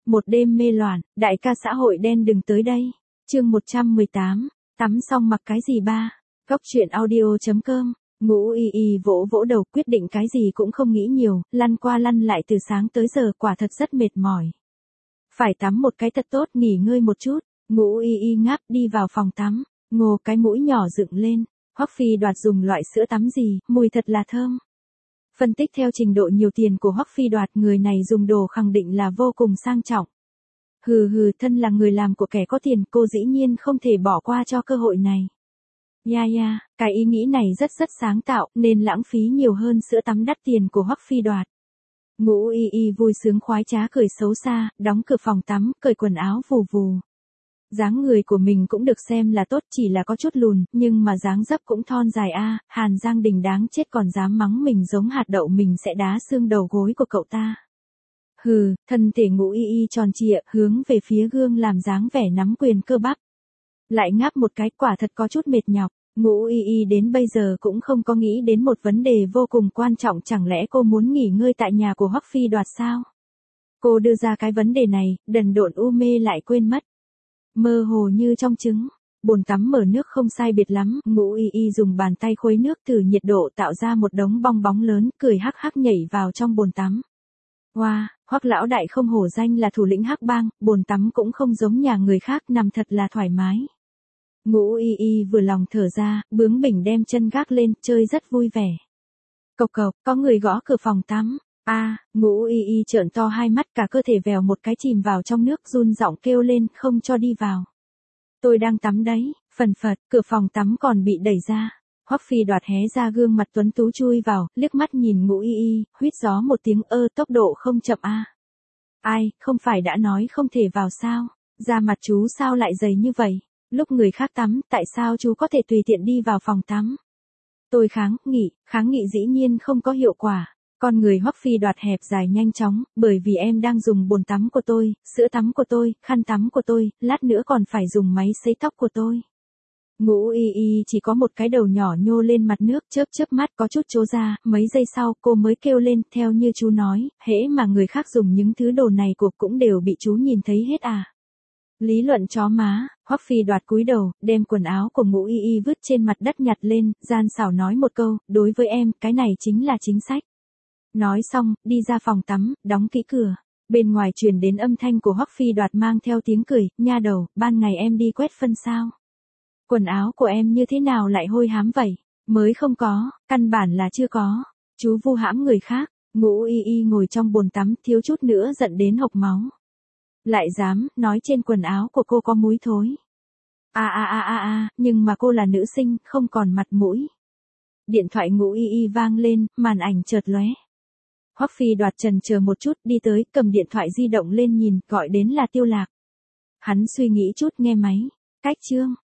Một đêm mê loạn, đại ca xã hội đen đừng tới đây. Chương 118, tắm xong mặc cái gì ba? Góc truyện audio.com. Ngũ Y Y vỗ vỗ đầu, quyết định cái gì cũng không nghĩ nhiều, lăn qua lăn lại từ sáng tới giờ, quả thật rất mệt mỏi. Phải tắm một cái thật tốt, nghỉ ngơi một chút. Ngũ Y Y ngáp đi vào phòng tắm, ngô cái mũi nhỏ dựng lên. Hoắc Phi Đoạt dùng loại sữa tắm gì, mùi thật là thơm. Phân tích theo trình độ nhiều tiền của Hoắc Phi Đoạt, người này dùng đồ khẳng định là vô cùng sang trọng. Hừ, thân là người làm của kẻ có tiền, cô dĩ nhiên không thể bỏ qua cho cơ hội này. Cái ý nghĩ này rất sáng tạo, nên lãng phí nhiều hơn sữa tắm đắt tiền của Hoắc Phi Đoạt. Ngũ Y Y vui sướng khoái trá cười xấu xa, đóng cửa phòng tắm, cởi quần áo vù vù. Dáng người của mình cũng được xem là tốt, chỉ là có chút lùn, nhưng mà dáng dấp cũng thon dài a. Hàn Giang Đình đáng chết còn dám mắng mình giống hạt đậu, mình sẽ đá xương đầu gối của cậu ta. Hừ, thân thể Ngũ Y Y tròn trịa, hướng về phía gương làm dáng vẻ nắm quyền cơ bắp. Lại ngáp một cái, quả thật có chút mệt nhọc. Ngũ Y Y đến bây giờ cũng không có nghĩ đến một vấn đề vô cùng quan trọng, chẳng lẽ cô muốn nghỉ ngơi tại nhà của Hoắc Phi Đoạt sao? Cô đưa ra cái vấn đề này, đần độn u mê lại quên mất. Mơ hồ như trong trứng, bồn tắm mở nước không sai biệt lắm, Ngũ Y Y dùng bàn tay khuấy nước thử nhiệt độ tạo ra một đống bong bóng lớn, cười hắc hắc nhảy vào trong bồn tắm. Wow, Hoắc lão đại không hổ danh là thủ lĩnh Hắc Bang, bồn tắm cũng không giống nhà người khác, nằm thật là thoải mái. Ngũ Y Y vừa lòng thở ra, bướng bỉnh đem chân gác lên, chơi rất vui vẻ. Cộc cộc, có người gõ cửa phòng tắm. Ngũ Y Y trợn to hai mắt, cả cơ thể vèo một cái chìm vào trong nước, run giọng kêu lên, không cho đi vào. Tôi đang tắm đấy, phần phật, cửa phòng tắm còn bị đẩy ra. Hoắc Phi Đoạt hé ra gương mặt tuấn tú chui vào, liếc mắt nhìn Ngũ Y Y, huýt gió một tiếng, tốc độ không chậm a. Ai, không phải đã nói không thể vào sao? Da mặt chú sao lại dày như vậy? Lúc người khác tắm, tại sao chú có thể tùy tiện đi vào phòng tắm? Tôi kháng nghị dĩ nhiên không có hiệu quả. Con người Hoắc Phi Đoạt hẹp dài nhanh chóng, bởi vì em đang dùng bồn tắm của tôi, sữa tắm của tôi, khăn tắm của tôi, lát nữa còn phải dùng máy sấy tóc của tôi. Ngũ Y Y chỉ có một cái đầu nhỏ nhô lên mặt nước, chớp mắt có chút trố ra, mấy giây sau cô mới kêu lên, theo như chú nói, hễ mà người khác dùng những thứ đồ này cuộc cũng đều bị chú nhìn thấy hết à. Lý luận chó má. Hoắc Phi Đoạt cúi đầu, đem quần áo của Ngũ Y Y vứt trên mặt đất nhặt lên, gian xảo nói một câu, đối với em, cái này chính là chính sách. Nói xong, đi ra phòng tắm, đóng kỹ cửa. Bên ngoài truyền đến âm thanh của Hoắc Phi Đoạt mang theo tiếng cười, nha đầu, ban ngày em đi quét phân sao? Quần áo của em như thế nào lại hôi hám vậy? Mới không có, căn bản là chưa có. Chú vu hãm người khác. Ngũ Y Y ngồi trong bồn tắm, thiếu chút nữa giận đến hộc máu. Lại dám, nói trên quần áo của cô có muối thối. Nhưng mà cô là nữ sinh, không còn mặt mũi. Điện thoại Ngũ Y Y vang lên, màn ảnh chợt lóe. Hoắc Phi Đoạt chần chờ một chút, đi tới, cầm điện thoại di động lên nhìn, gọi đến là Tiêu Lạc. Hắn suy nghĩ chút, nghe máy. Cách Trương,